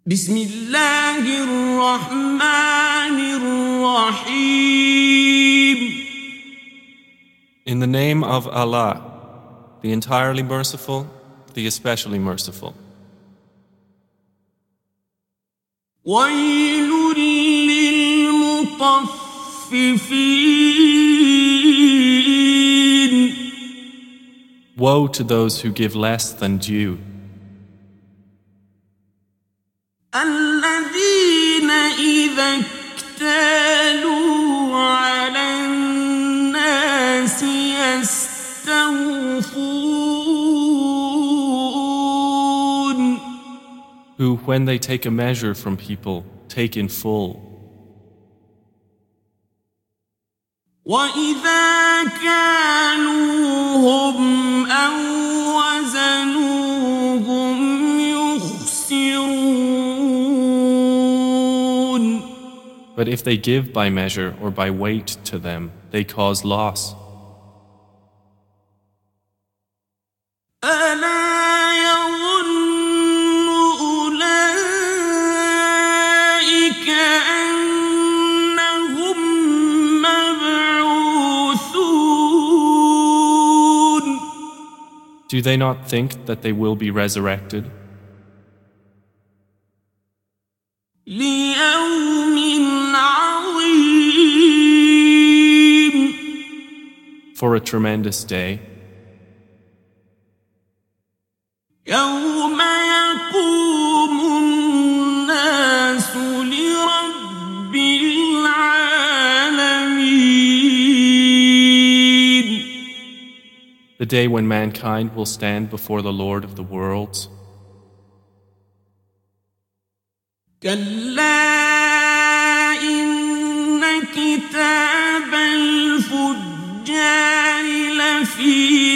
بسم الله الرحمن الرحيم. In the name of Allah, the entirely merciful, the especially merciful. ويل للمطففين. Woe to those who give less than due, الذين إذا اكتالوا على الناس يستوفون. who, when they take a measure from people, take in full. وإذا كالوهم أو وزنوهم يخسرون. But if they give by measure or by weight to them, they cause loss. ألا يظن أولئك أنهم مبعوثون. Do they not think that they will be resurrected? ليوم عظيم. For a tremendous day, يوم يقوم الناس لرب العالمين. the day when mankind will stand before the Lord of the worlds. كلا إن كتاب الفجار لفي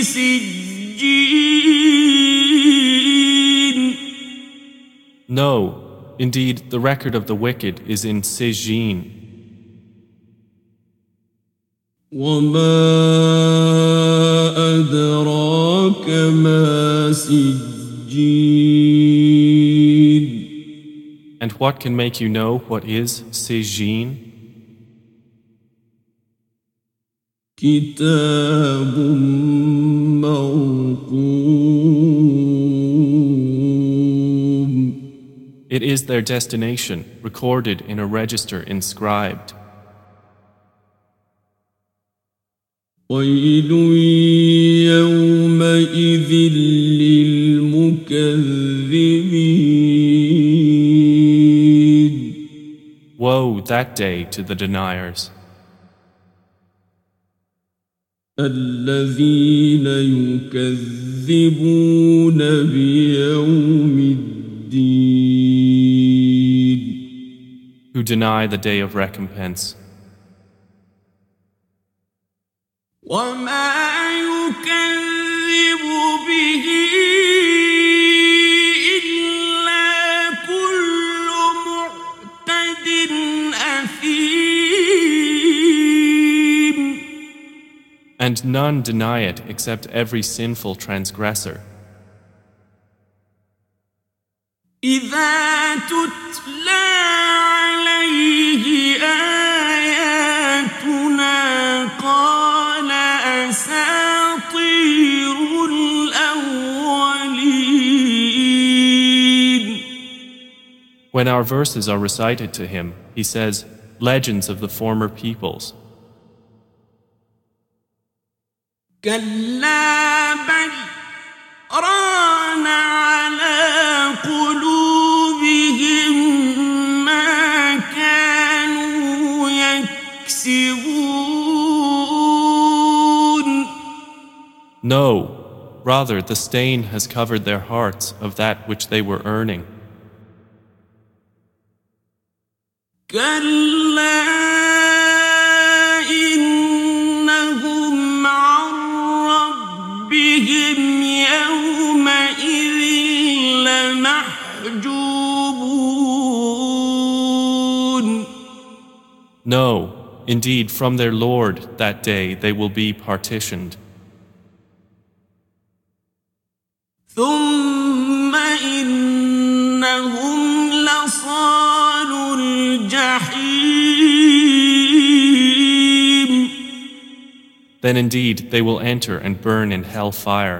سجين. No, indeed, the record of the wicked is in Sijin. وما أدراك ما سجين. And what can make you know what is Sijin? كتاب مرقوم. It is their destination, recorded in a register inscribed. ويل يومئذ للمكذبين. Woe that day to the deniers, الذين يكذبون بيوم الدين. who deny the day of recompense. وما يكذب به إلا كل معتد أثيم. And none deny it except every sinful transgressor. إذا تتلى عليه آياتنا قال أساطير الأولين. When our verses are recited to him, he says, legends of the former peoples. كلا بل ران على قلوبهم ما كانوا يكسبون. No, rather the stain has covered their hearts of that which they were earning. كلا إنهم عن ربهم يومئذ لمحجوبون. No, indeed from their Lord that day they will be partitioned. ثم إنهم لرب then indeed they will enter and burn in hell fire.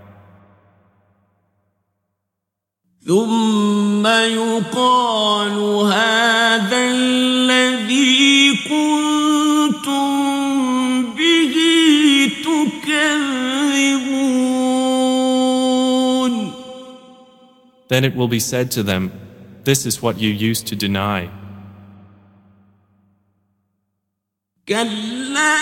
ثم يقال هذا الذي كنتم به تكذبون. Then it will be said to them, this is what you used to deny. كلا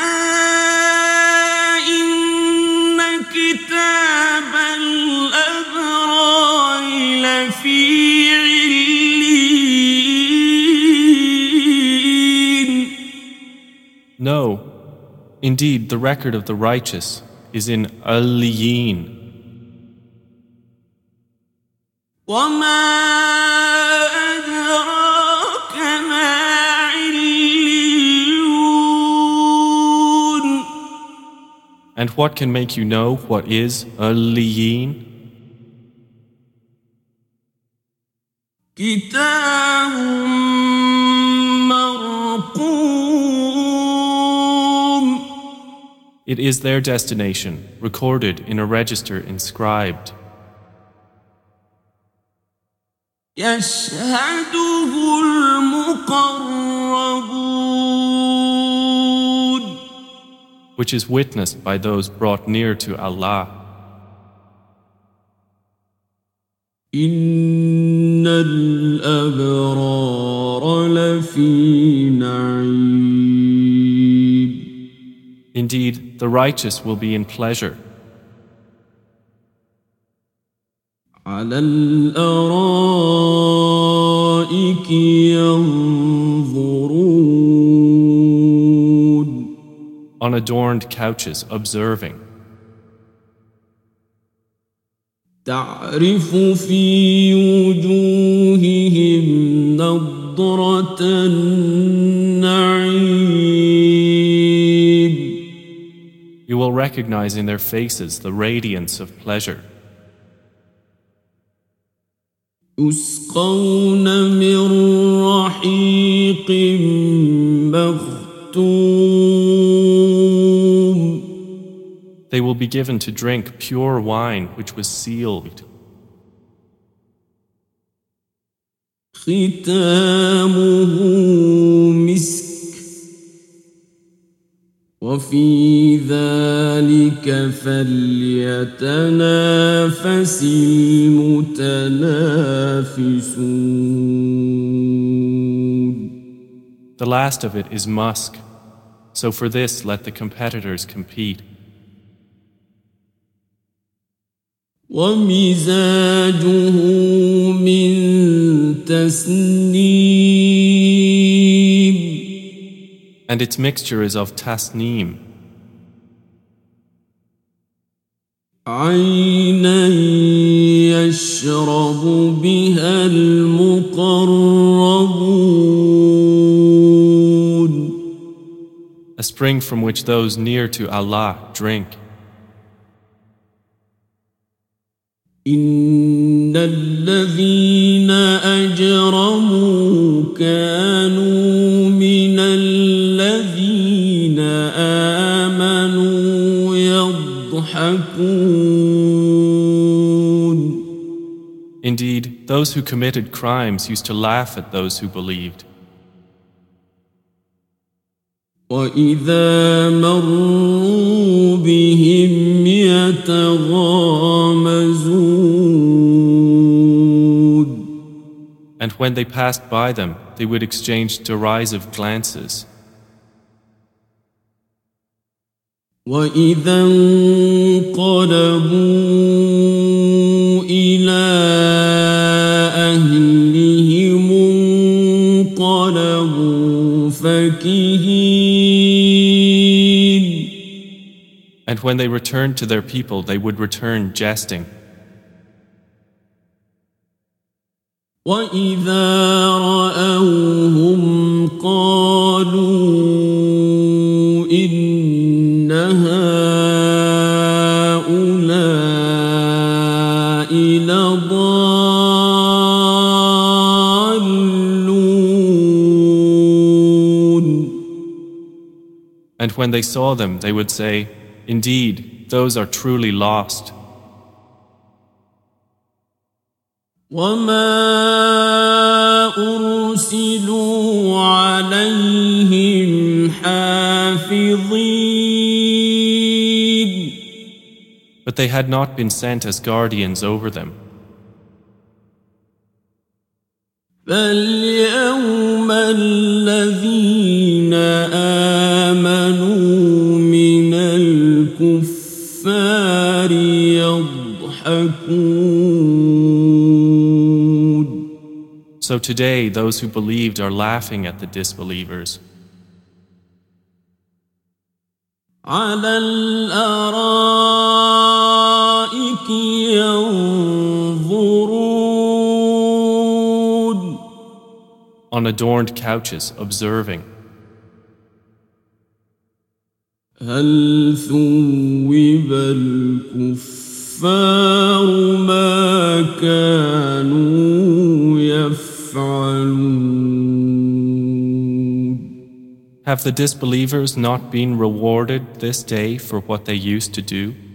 إن كتاب الأبرار لفي عليين. No, indeed the record of the righteous is in Aliyeen. وما أدراك ما عليون. And what can make you know what is Aliyeen? كتاب مرقوم. It is their destination, recorded in a register inscribed. يشهده المقربون. Which is witnessed by those brought near to Allah. إن الأبرار لفي نعيم. Indeed, the righteous will be in pleasure. على الأرائك ينظرون. On adorned couches observing. تعرف في وجوههم نضرة النعيم. You will recognize in their faces the radiance of pleasure. يسقون من رحيق مختوم. They will be given to drink pure wine which was sealed. ختامه مسك وفي ذلك فليتنافس المتنافسون. The last of it is musk, so for this let the competitors compete. ومزاجه من تسنيم. And its mixture is of tasneem. عينا يشرب بها المقربون. A spring from which those near to Allah drink. إن الذين أجرموا كانوا من الذين آمنوا يضحكون. Indeed, those who committed crimes used to laugh at those who believed. وإذا مروا بهم يتغامزون. And when they passed by them, they would exchange derisive glances. وإذا انقلبوا إلى أهلهم انقلبوا فكهين. And when they returned to their people, they would return jesting. وإذا رأوهم قالوا إن هؤلاء لضالون. And when they saw them, they would say, "Indeed, those are truly lost." وما أرسلوا عليهم حافظين But they had not been sent as guardians over them. فاليوم الذين آمنوا من الكفار يضحكون. So today those who believed are laughing at the disbelievers. على الأرائك ينظرون. On adorned couches, observing. هل ثوب الكفار ما كانوا يفعلون. Have the disbelievers not been rewarded this day for what they used to do?